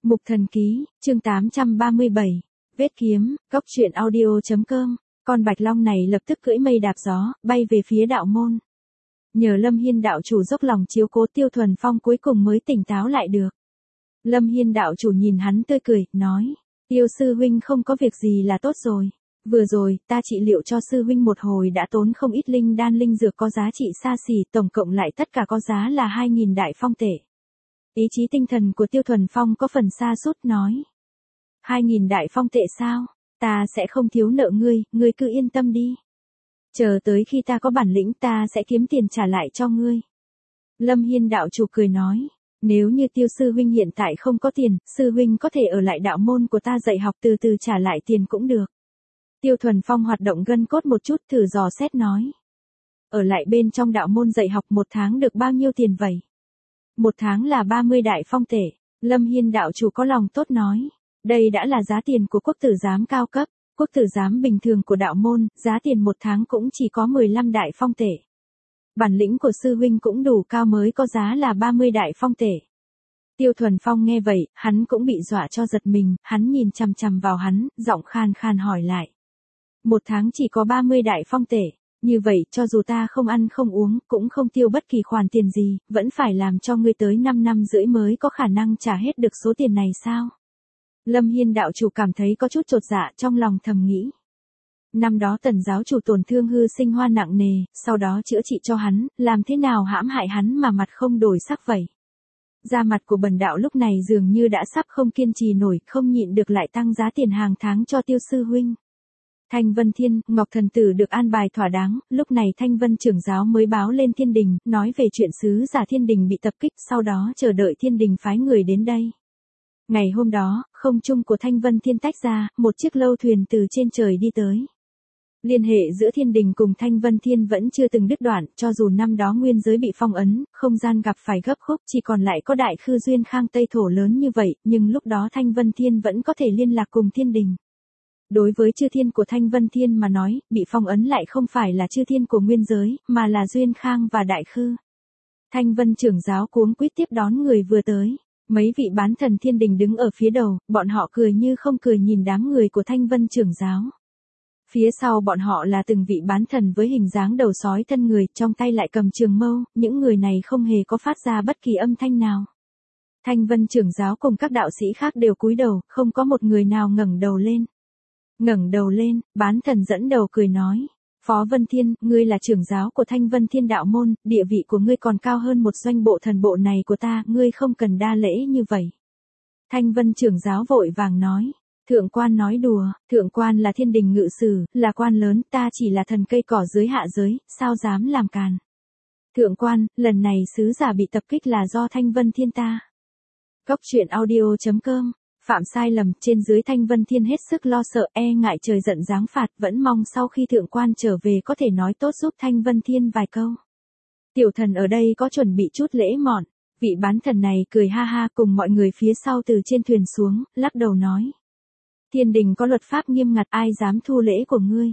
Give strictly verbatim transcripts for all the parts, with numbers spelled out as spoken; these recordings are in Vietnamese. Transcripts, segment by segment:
Mục Thần Ký, chương tám trăm ba mươi bảy, Vết Kiếm, Cóc Truyện Audio.com, con bạch long này lập tức cưỡi mây đạp gió, bay về phía đạo môn. Nhờ Lâm Hiên đạo chủ dốc lòng chiếu cố, Tiêu Thuần Phong cuối cùng mới tỉnh táo lại được. Lâm Hiên đạo chủ nhìn hắn tươi cười, nói, Tiêu sư huynh không có việc gì là tốt rồi. Vừa rồi, ta trị liệu cho sư huynh một hồi đã tốn không ít linh đan linh dược có giá trị xa xỉ, tổng cộng lại tất cả có giá là hai nghìn đại phong tệ. Ý chí tinh thần của Tiêu Thuần Phong có phần sa sút, nói. Hai nghìn đại phong tệ sao? Ta sẽ không thiếu nợ ngươi, ngươi cứ yên tâm đi. Chờ tới khi ta có bản lĩnh ta sẽ kiếm tiền trả lại cho ngươi. Lâm Hiên đạo chủ cười nói. Nếu như Tiêu sư huynh hiện tại không có tiền, sư huynh có thể ở lại đạo môn của ta dạy học từ từ trả lại tiền cũng được. Tiêu Thuần Phong hoạt động gân cốt một chút, thử dò xét nói. Ở lại bên trong đạo môn dạy học một tháng được bao nhiêu tiền vậy? Một tháng là ba mươi đại phong tệ. Lâm Hiên đạo chủ có lòng tốt nói. Đây đã là giá tiền của quốc tử giám cao cấp. Quốc tử giám bình thường của đạo môn, giá tiền một tháng cũng chỉ có mười lăm đại phong tệ. Bản lĩnh của sư huynh cũng đủ cao mới có giá là ba mươi đại phong tệ. Tiêu Thuần Phong nghe vậy, hắn cũng bị dọa cho giật mình, hắn nhìn chằm chằm vào hắn, giọng khan khan hỏi lại. Một tháng chỉ có ba mươi đại phong tệ, như vậy cho dù ta không ăn không uống, cũng không tiêu bất kỳ khoản tiền gì, vẫn phải làm cho ngươi tới năm năm rưỡi mới có khả năng trả hết được số tiền này sao? Lâm Hiên đạo chủ cảm thấy có chút chột dạ, trong lòng thầm nghĩ. Năm đó Tần giáo chủ tổn thương hư sinh hoa nặng nề, sau đó chữa trị cho hắn, làm thế nào hãm hại hắn mà mặt không đổi sắc vậy? Da mặt của bần đạo lúc này dường như đã sắp không kiên trì nổi, không nhịn được lại tăng giá tiền hàng tháng cho Tiêu sư huynh. Thanh Vân Thiên, Ngọc Thần Tử được an bài thỏa đáng, lúc này Thanh Vân trưởng giáo mới báo lên thiên đình, nói về chuyện sứ giả thiên đình bị tập kích, sau đó chờ đợi thiên đình phái người đến đây. Ngày hôm đó, không trung của Thanh Vân Thiên tách ra, một chiếc lâu thuyền từ trên trời đi tới. Liên hệ giữa thiên đình cùng Thanh Vân Thiên vẫn chưa từng đứt đoạn, cho dù năm đó nguyên giới bị phong ấn, không gian gặp phải gấp khúc, chỉ còn lại có đại khư duyên khang Tây Thổ lớn như vậy, nhưng lúc đó Thanh Vân Thiên vẫn có thể liên lạc cùng thiên đình. Đối với chư thiên của Thanh Vân Thiên mà nói, bị phong ấn lại không phải là chư thiên của nguyên giới, mà là duyên khang và đại khư. Thanh Vân trưởng giáo cuống quýt tiếp đón người vừa tới. Mấy vị bán thần thiên đình đứng ở phía đầu, bọn họ cười như không cười nhìn đám người của Thanh Vân trưởng giáo. Phía sau bọn họ là từng vị bán thần với hình dáng đầu sói thân người, trong tay lại cầm trường mâu, những người này không hề có phát ra bất kỳ âm thanh nào. Thanh Vân trưởng giáo cùng các đạo sĩ khác đều cúi đầu, không có một người nào ngẩng đầu lên. Ngẩng đầu lên, bán thần dẫn đầu cười nói. Phó Vân Thiên, ngươi là trưởng giáo của Thanh Vân Thiên đạo môn, địa vị của ngươi còn cao hơn một doanh bộ thần bộ này của ta, ngươi không cần đa lễ như vậy. Thanh Vân trưởng giáo vội vàng nói. Thượng quan nói đùa, thượng quan là thiên đình ngự sử, là quan lớn, ta chỉ là thần cây cỏ dưới hạ giới, sao dám làm càn. Thượng quan, lần này sứ giả bị tập kích là do Thanh Vân Thiên ta. Cóc Truyện Audio.com, phạm sai lầm, trên dưới Thanh Vân Thiên hết sức lo sợ, e ngại trời giận giáng phạt, vẫn mong sau khi thượng quan trở về có thể nói tốt giúp Thanh Vân Thiên vài câu. Tiểu thần ở đây có chuẩn bị chút lễ mọn. Vị bán thần này cười ha ha cùng mọi người phía sau từ trên thuyền xuống, lắc đầu nói. Thiên đình có luật pháp nghiêm ngặt, ai dám thu lễ của ngươi.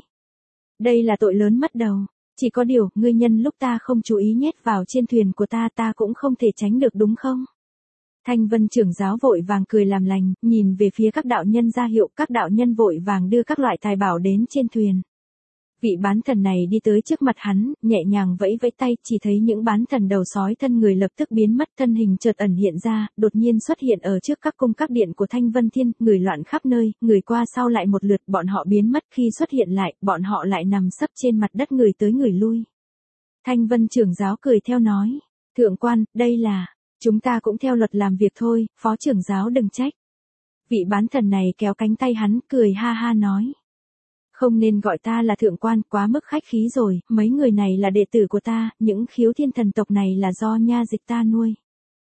Đây là tội lớn mất đầu. Chỉ có điều, ngươi nhân lúc ta không chú ý nhét vào trên thuyền của ta, ta cũng không thể tránh được đúng không? Thanh Vân trưởng giáo vội vàng cười làm lành, nhìn về phía các đạo nhân ra hiệu, các đạo nhân vội vàng đưa các loại tài bảo đến trên thuyền. Vị bán thần này đi tới trước mặt hắn, nhẹ nhàng vẫy vẫy tay, chỉ thấy những bán thần đầu sói thân người lập tức biến mất, thân hình chợt ẩn hiện ra, đột nhiên xuất hiện ở trước các cung các điện của Thanh Vân Thiên, người loạn khắp nơi, người qua sau lại một lượt, bọn họ biến mất, khi xuất hiện lại, bọn họ lại nằm sấp trên mặt đất người tới người lui. Thanh Vân trưởng giáo cười theo nói, thượng quan, đây là, chúng ta cũng theo luật làm việc thôi, phó trưởng giáo đừng trách. Vị bán thần này kéo cánh tay hắn, cười ha ha nói. Không nên gọi ta là thượng quan, quá mức khách khí rồi, mấy người này là đệ tử của ta, những khiếu thiên thần tộc này là do nha dịch ta nuôi.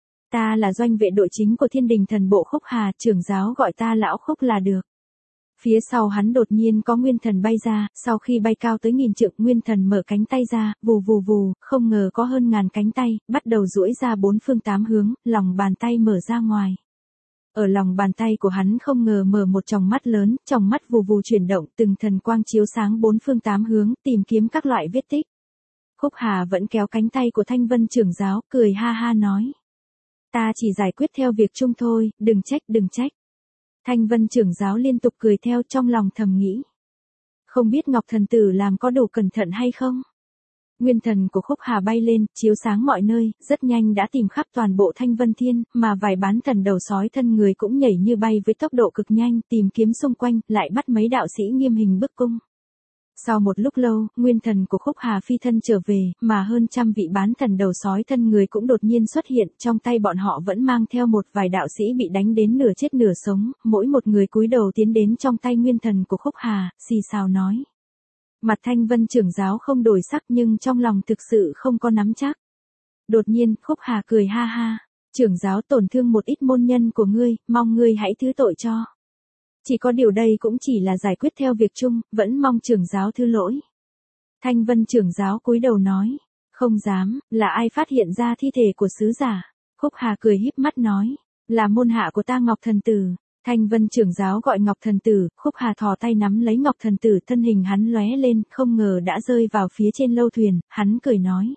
Ta là doanh vệ đội chính của thiên đình thần bộ Khúc Hà, trưởng giáo gọi ta lão Khúc là được. Phía sau hắn đột nhiên có nguyên thần bay ra, sau khi bay cao tới nghìn trượng, nguyên thần mở cánh tay ra, vù vù vù, không ngờ có hơn ngàn cánh tay, bắt đầu duỗi ra bốn phương tám hướng, lòng bàn tay mở ra ngoài. Ở lòng bàn tay của hắn không ngờ mở một tròng mắt lớn, tròng mắt vù vù chuyển động, từng thần quang chiếu sáng bốn phương tám hướng, tìm kiếm các loại vết tích. Khúc Hà vẫn kéo cánh tay của Thanh Vân trưởng giáo, cười ha ha nói. Ta chỉ giải quyết theo việc chung thôi, đừng trách, đừng trách. Thanh Vân trưởng giáo liên tục cười theo, trong lòng thầm nghĩ. Không biết Ngọc Thần Tử làm có đủ cẩn thận hay không? Nguyên thần của Khúc Hà bay lên, chiếu sáng mọi nơi, rất nhanh đã tìm khắp toàn bộ Thanh Vân Thiên, mà vài bán thần đầu sói thân người cũng nhảy như bay với tốc độ cực nhanh, tìm kiếm xung quanh, lại bắt mấy đạo sĩ nghiêm hình bức cung. Sau một lúc lâu, nguyên thần của Khúc Hà phi thân trở về, mà hơn trăm vị bán thần đầu sói thân người cũng đột nhiên xuất hiện, trong tay bọn họ vẫn mang theo một vài đạo sĩ bị đánh đến nửa chết nửa sống, mỗi một người cúi đầu tiến đến trong tay nguyên thần của Khúc Hà, xì xào nói. Mặt Thanh Vân trưởng giáo không đổi sắc nhưng trong lòng thực sự không có nắm chắc. Đột nhiên, Khúc Hà cười ha ha, trưởng giáo tổn thương một ít môn nhân của ngươi, mong ngươi hãy thứ tội cho. Chỉ có điều đây cũng chỉ là giải quyết theo việc chung, vẫn mong trưởng giáo thứ lỗi. Thanh Vân trưởng giáo cúi đầu nói, không dám, là ai phát hiện ra thi thể của sứ giả? Khúc Hà cười híp mắt nói, là môn hạ của ta Ngọc Thần Tử. Thanh Vân trưởng giáo gọi Ngọc Thần Tử, Khúc Hà thò tay nắm lấy Ngọc Thần Tử, thân hình hắn lóe lên, không ngờ đã rơi vào phía trên lâu thuyền, hắn cười nói.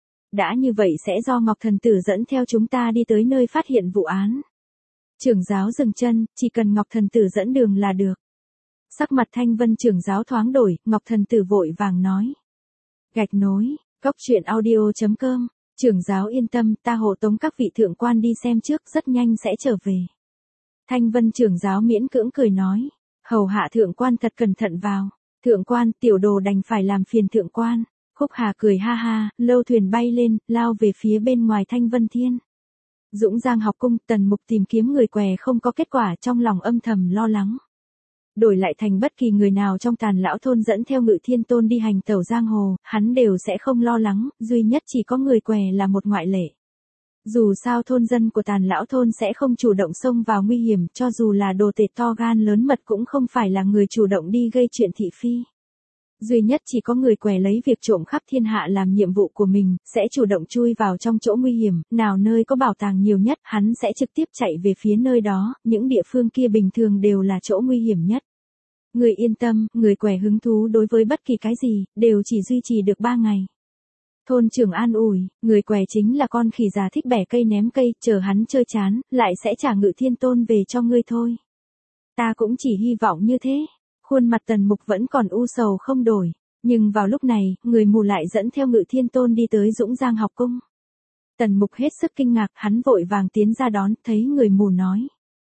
Đã như vậy sẽ do Ngọc Thần Tử dẫn theo chúng ta đi tới nơi phát hiện vụ án. Trưởng giáo dừng chân, chỉ cần Ngọc Thần Tử dẫn đường là được. Sắc mặt Thanh Vân trưởng giáo thoáng đổi, Ngọc Thần Tử vội vàng nói. Gạch nối, cốc truyện audio chấm com, trưởng giáo yên tâm, ta hộ tống các vị thượng quan đi xem trước, rất nhanh sẽ trở về. Thanh Vân trưởng giáo miễn cưỡng cười nói, hầu hạ thượng quan thật cẩn thận vào. Thượng quan, tiểu đồ đành phải làm phiền thượng quan. Khúc Hà cười ha ha, lâu thuyền bay lên, lao về phía bên ngoài Thanh Vân Thiên. Dũng Giang học cung, Tần Mục tìm kiếm người què không có kết quả, trong lòng âm thầm lo lắng. Đổi lại thành bất kỳ người nào trong Tàn Lão Thôn dẫn theo Ngự Thiên Tôn đi hành tẩu giang hồ, hắn đều sẽ không lo lắng, duy nhất chỉ có người què là một ngoại lệ. Dù sao thôn dân của Tàn Lão Thôn sẽ không chủ động xông vào nguy hiểm, cho dù là đồ tể to gan lớn mật cũng không phải là người chủ động đi gây chuyện thị phi. Duy nhất chỉ có người què lấy việc trộm khắp thiên hạ làm nhiệm vụ của mình, sẽ chủ động chui vào trong chỗ nguy hiểm, nào nơi có bảo tàng nhiều nhất, hắn sẽ trực tiếp chạy về phía nơi đó, những địa phương kia bình thường đều là chỗ nguy hiểm nhất. Người yên tâm, người què hứng thú đối với bất kỳ cái gì, đều chỉ duy trì được ba ngày. Thôn trưởng an ủi, người què chính là con khỉ già thích bẻ cây ném cây, chờ hắn chơi chán, lại sẽ trả Ngự Thiên Tôn về cho ngươi thôi. Ta cũng chỉ hy vọng như thế. Khuôn mặt Tần Mục vẫn còn u sầu không đổi, nhưng vào lúc này, người mù lại dẫn theo Ngự Thiên Tôn đi tới Dũng Giang học cung. Tần Mục hết sức kinh ngạc, hắn vội vàng tiến ra đón, thấy người mù nói.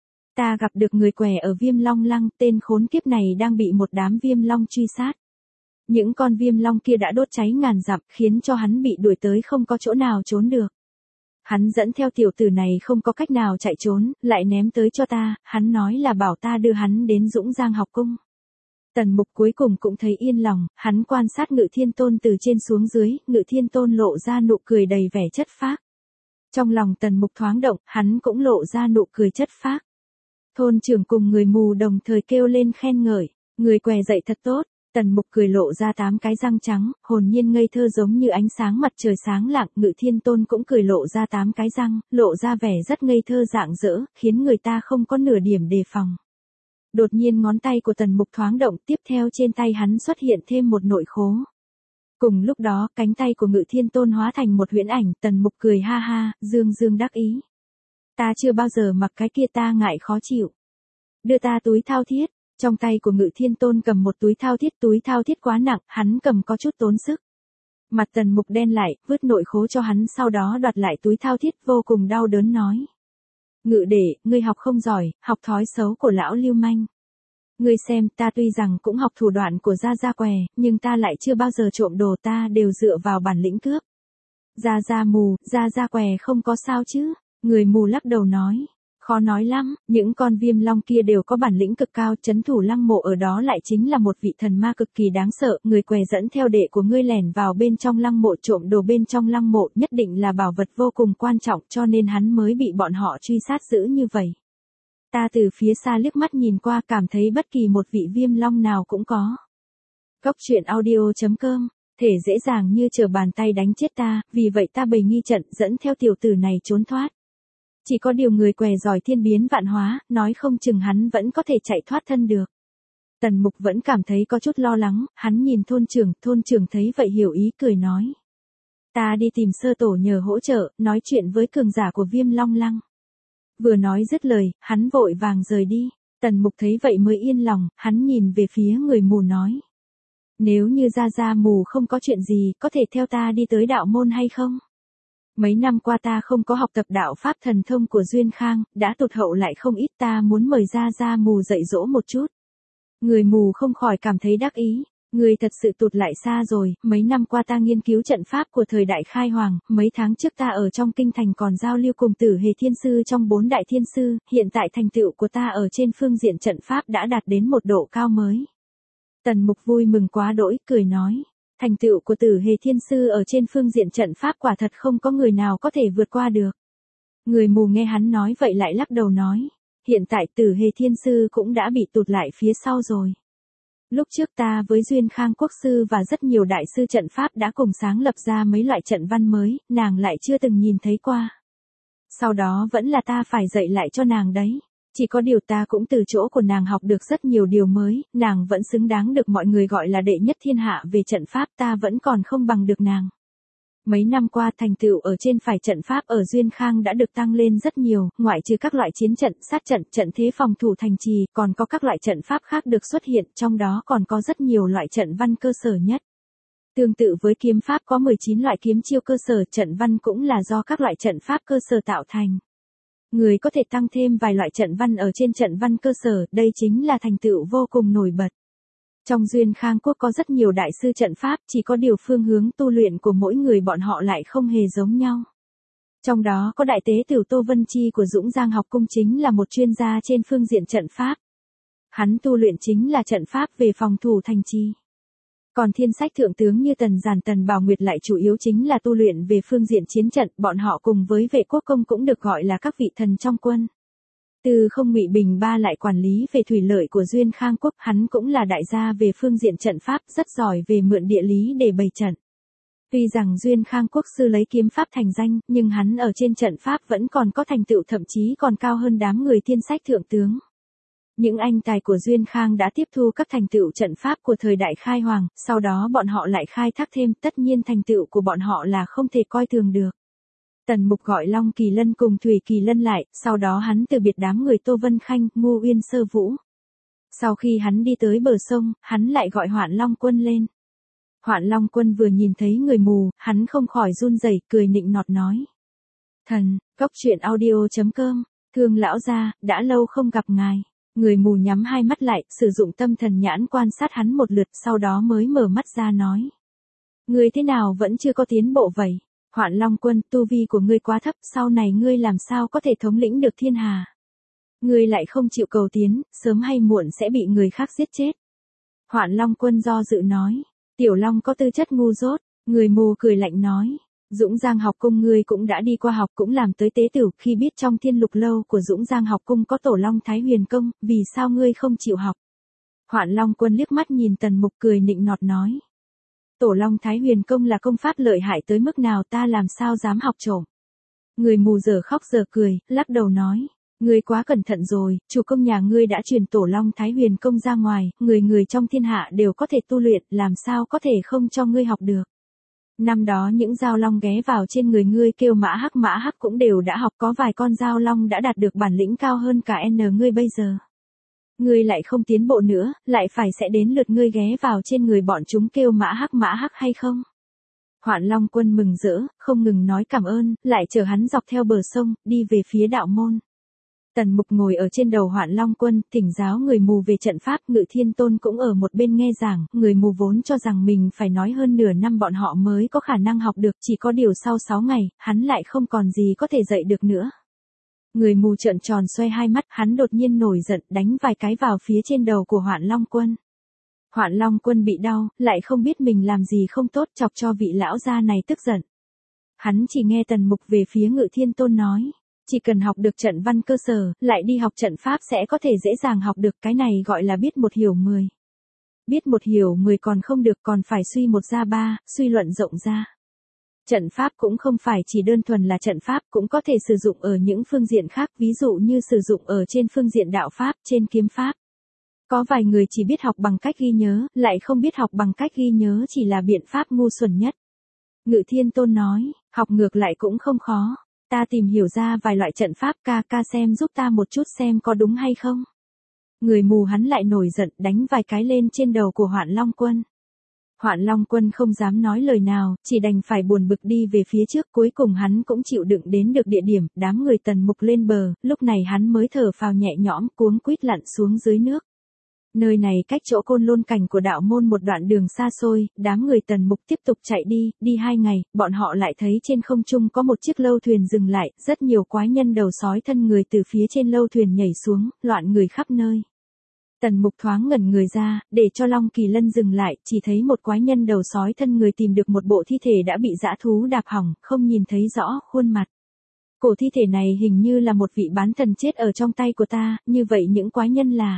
Ta gặp được người què ở Viêm Long Lăng, tên khốn kiếp này đang bị một đám viêm long truy sát. Những con viêm long kia đã đốt cháy ngàn dặm, khiến cho hắn bị đuổi tới không có chỗ nào trốn được. Hắn dẫn theo tiểu tử này không có cách nào chạy trốn, lại ném tới cho ta, hắn nói là bảo ta đưa hắn đến Dũng Giang học cung. Tần Mục cuối cùng cũng thấy yên lòng, hắn quan sát Ngự Thiên Tôn từ trên xuống dưới, Ngự Thiên Tôn lộ ra nụ cười đầy vẻ chất phác. Trong lòng Tần Mục thoáng động, hắn cũng lộ ra nụ cười chất phác. Thôn trưởng cùng người mù đồng thời kêu lên khen ngợi, người què dậy thật tốt. Tần Mục cười lộ ra tám cái răng trắng, hồn nhiên ngây thơ giống như ánh sáng mặt trời sáng lạng, Ngự Thiên Tôn cũng cười lộ ra tám cái răng, lộ ra vẻ rất ngây thơ rạng rỡ, khiến người ta không có nửa điểm đề phòng. Đột nhiên ngón tay của Tần Mục thoáng động, tiếp theo trên tay hắn xuất hiện thêm một nội khố. Cùng lúc đó, cánh tay của Ngự Thiên Tôn hóa thành một huyễn ảnh, Tần Mục cười ha ha, dương dương đắc ý. Ta chưa bao giờ mặc cái kia, ta ngại khó chịu. Đưa ta túi thao thiết. Trong tay của Ngự Thiên Tôn cầm một túi thao thiết, túi thao thiết quá nặng, hắn cầm có chút tốn sức. Mặt Tần Mục đen lại, vứt nội khố cho hắn, sau đó đoạt lại túi thao thiết, vô cùng đau đớn nói. Ngự đệ, ngươi học không giỏi, học thói xấu của lão lưu manh. Ngươi xem, ta tuy rằng cũng học thủ đoạn của Gia Gia què, nhưng ta lại chưa bao giờ trộm đồ, ta đều dựa vào bản lĩnh cướp. Gia Gia mù, Gia Gia què không có sao chứ? Người mù lắc đầu nói. Khó nói lắm, những con viêm long kia đều có bản lĩnh cực cao, trấn thủ lăng mộ ở đó lại chính là một vị thần ma cực kỳ đáng sợ, người què dẫn theo đệ của ngươi lẻn vào bên trong lăng mộ trộm đồ bên trong lăng mộ, nhất định là bảo vật vô cùng quan trọng, cho nên hắn mới bị bọn họ truy sát dữ như vậy. Ta từ phía xa liếc mắt nhìn qua, cảm thấy bất kỳ một vị viêm long nào cũng có. Cốc truyện audio chấm com, thể dễ dàng như trở bàn tay đánh chết ta, vì vậy ta bày nghi trận, dẫn theo tiểu tử này trốn thoát. Chỉ có điều người què giỏi thiên biến vạn hóa, nói không chừng hắn vẫn có thể chạy thoát thân được. Tần Mục vẫn cảm thấy có chút lo lắng, hắn nhìn thôn trưởng, thôn trưởng thấy vậy hiểu ý cười nói. Ta đi tìm Sơ Tổ nhờ hỗ trợ, nói chuyện với cường giả của Viêm Long Lăng. Vừa nói dứt lời, hắn vội vàng rời đi. Tần Mục thấy vậy mới yên lòng, hắn nhìn về phía người mù nói. Nếu như Gia Gia mù không có chuyện gì, có thể theo ta đi tới đạo môn hay không? Mấy năm qua ta không có học tập đạo pháp thần thông của Duyên Khang, đã tụt hậu lại không ít, ta muốn mời Gia Gia mù dạy dỗ một chút. Người mù không khỏi cảm thấy đắc ý. Người thật sự tụt lại xa rồi, mấy năm qua ta nghiên cứu trận pháp của thời đại khai hoàng, mấy tháng trước ta ở trong kinh thành còn giao lưu cùng Tử Hề Thiên Sư trong bốn đại thiên sư, hiện tại thành tựu của ta ở trên phương diện trận pháp đã đạt đến một độ cao mới. Tần Mục vui mừng quá đỗi, cười nói, thành tựu của Tử Hề Thiên Sư ở trên phương diện trận pháp quả thật không có người nào có thể vượt qua được. Người mù nghe hắn nói vậy lại lắc đầu nói, hiện tại Tử Hề Thiên Sư cũng đã bị tụt lại phía sau rồi. Lúc trước ta với Duyên Khang Quốc Sư và rất nhiều đại sư trận pháp đã cùng sáng lập ra mấy loại trận văn mới, nàng lại chưa từng nhìn thấy qua. Sau đó vẫn là ta phải dạy lại cho nàng đấy. Chỉ có điều ta cũng từ chỗ của nàng học được rất nhiều điều mới, nàng vẫn xứng đáng được mọi người gọi là đệ nhất thiên hạ về trận pháp, ta vẫn còn không bằng được nàng. Mấy năm qua thành tựu ở trên phải trận pháp ở Duyên Khang đã được tăng lên rất nhiều, ngoại trừ các loại chiến trận, sát trận, trận thế phòng thủ thành trì, còn có các loại trận pháp khác được xuất hiện, trong đó còn có rất nhiều loại trận văn cơ sở nhất. Tương tự với kiếm pháp có mười chín loại kiếm chiêu cơ sở, trận văn cũng là do các loại trận pháp cơ sở tạo thành. Người có thể tăng thêm vài loại trận văn ở trên trận văn cơ sở, đây chính là thành tựu vô cùng nổi bật. Trong Duyên Khang Quốc có rất nhiều đại sư trận pháp, chỉ có điều phương hướng tu luyện của mỗi người bọn họ lại không hề giống nhau. Trong đó có đại tế tử Tô Vân Chi của Dũng Giang học cung chính là một chuyên gia trên phương diện trận pháp. Hắn tu luyện chính là trận pháp về phòng thủ thành trì. Còn thiên sách thượng tướng như Tần Giản Tần Bảo Nguyệt lại chủ yếu chính là tu luyện về phương diện chiến trận, bọn họ cùng với Vệ Quốc Công cũng được gọi là các vị thần trong quân. Từ không Ngụy Bình Ba lại quản lý về thủy lợi của Duyên Khang Quốc, hắn cũng là đại gia về phương diện trận pháp, rất giỏi về mượn địa lý để bày trận. Tuy rằng Duyên Khang Quốc sư lấy kiếm pháp thành danh, nhưng hắn ở trên trận pháp vẫn còn có thành tựu, thậm chí còn cao hơn đám người thiên sách thượng tướng. Những anh tài của Duyên Khang đã tiếp thu các thành tựu trận pháp của thời đại khai hoàng, sau đó bọn họ lại khai thác thêm, tất nhiên thành tựu của bọn họ là không thể coi thường được. Tần Mục gọi Long Kỳ Lân cùng Thủy Kỳ Lân lại, sau đó hắn từ biệt đám người Tô Vân Khanh, Ngô Uyên Sơ Vũ. Sau khi hắn đi tới bờ sông, hắn lại gọi Hoạn Long Quân lên. Hoạn Long Quân vừa nhìn thấy người mù, hắn không khỏi run rẩy, cười nịnh nọt nói. Thần, góc truyện audio chấm com, thương lão gia, đã lâu không gặp ngài. Người mù nhắm hai mắt lại, sử dụng tâm thần nhãn quan sát hắn một lượt, sau đó mới mở mắt ra nói. Ngươi thế nào vẫn chưa có tiến bộ vậy? Hoạn Long Quân, tu vi của ngươi quá thấp, sau này ngươi làm sao có thể thống lĩnh được thiên hà? Ngươi lại không chịu cầu tiến, sớm hay muộn sẽ bị người khác giết chết. Hoạn Long Quân do dự nói, Tiểu Long có tư chất ngu dốt, người mù cười lạnh nói. Dũng Giang học cung ngươi cũng đã đi qua học, cũng làm tới tế tử, khi biết trong Thiên Lục lâu của Dũng Giang học cung có Tổ Long Thái Huyền công, vì sao ngươi không chịu học? Hoạn Long Quân liếc mắt nhìn Tần Mục cười nịnh nọt nói. Tổ Long Thái Huyền công là công pháp lợi hại tới mức nào, ta làm sao dám học trộm? Người mù giờ khóc giờ cười, lắc đầu nói. Ngươi quá cẩn thận rồi, chủ công nhà ngươi đã truyền Tổ Long Thái Huyền công ra ngoài, người người trong thiên hạ đều có thể tu luyện, làm sao có thể không cho ngươi học được? Năm đó những dao long ghé vào trên người ngươi kêu mã hắc mã hắc cũng đều đã học, có vài con dao long đã đạt được bản lĩnh cao hơn cả N ngươi bây giờ. Ngươi lại không tiến bộ nữa, lại phải sẽ đến lượt ngươi ghé vào trên người bọn chúng kêu mã hắc mã hắc hay không? Hoạn Long Quân mừng rỡ, không ngừng nói cảm ơn, lại chở hắn dọc theo bờ sông, đi về phía đạo môn. Tần Mục ngồi ở trên đầu Hoạn Long Quân, thỉnh giáo người mù về trận pháp, Ngự Thiên Tôn cũng ở một bên nghe giảng, người mù vốn cho rằng mình phải nói hơn nửa năm bọn họ mới có khả năng học được, chỉ có điều sau sáu ngày, hắn lại không còn gì có thể dạy được nữa. Người mù trợn tròn xoay hai mắt, hắn đột nhiên nổi giận, đánh vài cái vào phía trên đầu của Hoạn Long Quân. Hoạn Long Quân bị đau, lại không biết mình làm gì không tốt, chọc cho vị lão gia này tức giận. Hắn chỉ nghe Tần Mục về phía Ngự Thiên Tôn nói. Chỉ cần học được trận văn cơ sở, lại đi học trận pháp sẽ có thể dễ dàng học được, cái này gọi là biết một hiểu mười. Biết một hiểu mười còn không được, còn phải suy một ra ba, suy luận rộng ra. Trận pháp cũng không phải chỉ đơn thuần là trận pháp, cũng có thể sử dụng ở những phương diện khác, ví dụ như sử dụng ở trên phương diện đạo pháp, trên kiếm pháp. Có vài người chỉ biết học bằng cách ghi nhớ, lại không biết học bằng cách ghi nhớ chỉ là biện pháp ngu xuẩn nhất. Ngự Thiên Tôn nói, học ngược lại cũng không khó. Ta tìm hiểu ra vài loại trận pháp, ca ca xem giúp ta một chút xem có đúng hay không. Người mù hắn lại nổi giận đánh vài cái lên trên đầu của Hoạn Long Quân. Hoạn Long Quân không dám nói lời nào, chỉ đành phải buồn bực đi về phía trước, cuối cùng hắn cũng chịu đựng đến được địa điểm, đám người Tần Mục lên bờ, lúc này hắn mới thở phào nhẹ nhõm, cuống quýt lặn xuống dưới nước. Nơi này cách chỗ Côn Lôn Cảnh của đạo môn một đoạn đường xa xôi, đám người Tần Mục tiếp tục chạy đi, đi hai ngày, bọn họ lại thấy trên không trung có một chiếc lâu thuyền dừng lại, rất nhiều quái nhân đầu sói thân người từ phía trên lâu thuyền nhảy xuống, loạn người khắp nơi. Tần Mục thoáng ngẩn người ra, để cho Long Kỳ Lân dừng lại, chỉ thấy một quái nhân đầu sói thân người tìm được một bộ thi thể đã bị dã thú đạp hỏng, không nhìn thấy rõ khuôn mặt. Cổ thi thể này hình như là một vị bán thần chết ở trong tay của ta, như vậy những quái nhân là...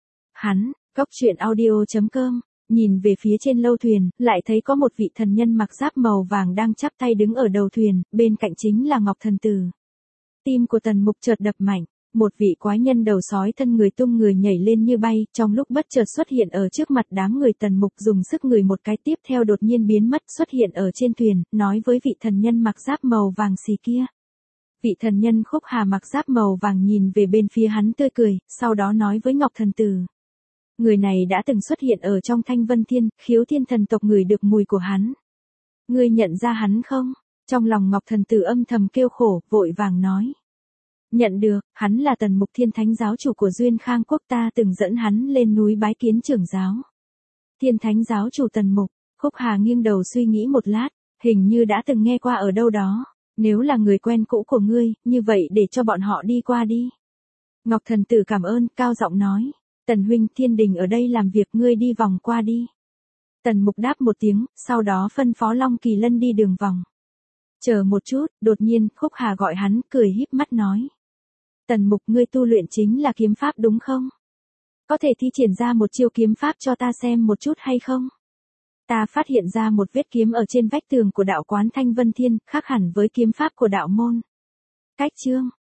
Hắn, Cốc Truyện Audio chấm com, nhìn về phía trên lâu thuyền, lại thấy có một vị thần nhân mặc giáp màu vàng đang chắp tay đứng ở đầu thuyền, bên cạnh chính là Ngọc Thần Tử. Tim của Tần Mục chợt đập mạnh. Một vị quái nhân đầu sói thân người tung người nhảy lên như bay, trong lúc bất chợt xuất hiện ở trước mặt đám người Tần Mục, dùng sức người một cái, tiếp theo đột nhiên biến mất, xuất hiện ở trên thuyền, nói với vị thần nhân mặc giáp màu vàng xì kia. Vị thần nhân Khúc Hà mặc giáp màu vàng nhìn về bên phía hắn tươi cười, sau đó nói với Ngọc Thần Tử. Người này đã từng xuất hiện ở trong Thanh Vân Thiên, Khiếu Thiên thần tộc ngửi được mùi của hắn. Ngươi nhận ra hắn không? Trong lòng Ngọc Thần Tử âm thầm kêu khổ, vội vàng nói. Nhận được, hắn là Tần Mục Thiên Thánh giáo chủ của Duyên Khang Quốc, ta từng dẫn hắn lên núi bái kiến trưởng giáo. Thiên Thánh giáo chủ Tần Mục, Khúc Hà nghiêng đầu suy nghĩ một lát, hình như đã từng nghe qua ở đâu đó. Nếu là người quen cũ của ngươi, như vậy để cho bọn họ đi qua đi. Ngọc Thần Tử cảm ơn, cao giọng nói. Tần huynh, thiên đình ở đây làm việc, ngươi đi vòng qua đi. Tần Mục đáp một tiếng, sau đó phân phó Long Kỳ Lân đi đường vòng. Chờ một chút, đột nhiên, Khúc Hà gọi hắn, cười híp mắt nói. Tần Mục, ngươi tu luyện chính là kiếm pháp đúng không? Có thể thi triển ra một chiêu kiếm pháp cho ta xem một chút hay không? Ta phát hiện ra một vết kiếm ở trên vách tường của đạo quán Thanh Vân Thiên, khác hẳn với kiếm pháp của đạo môn. Cách chương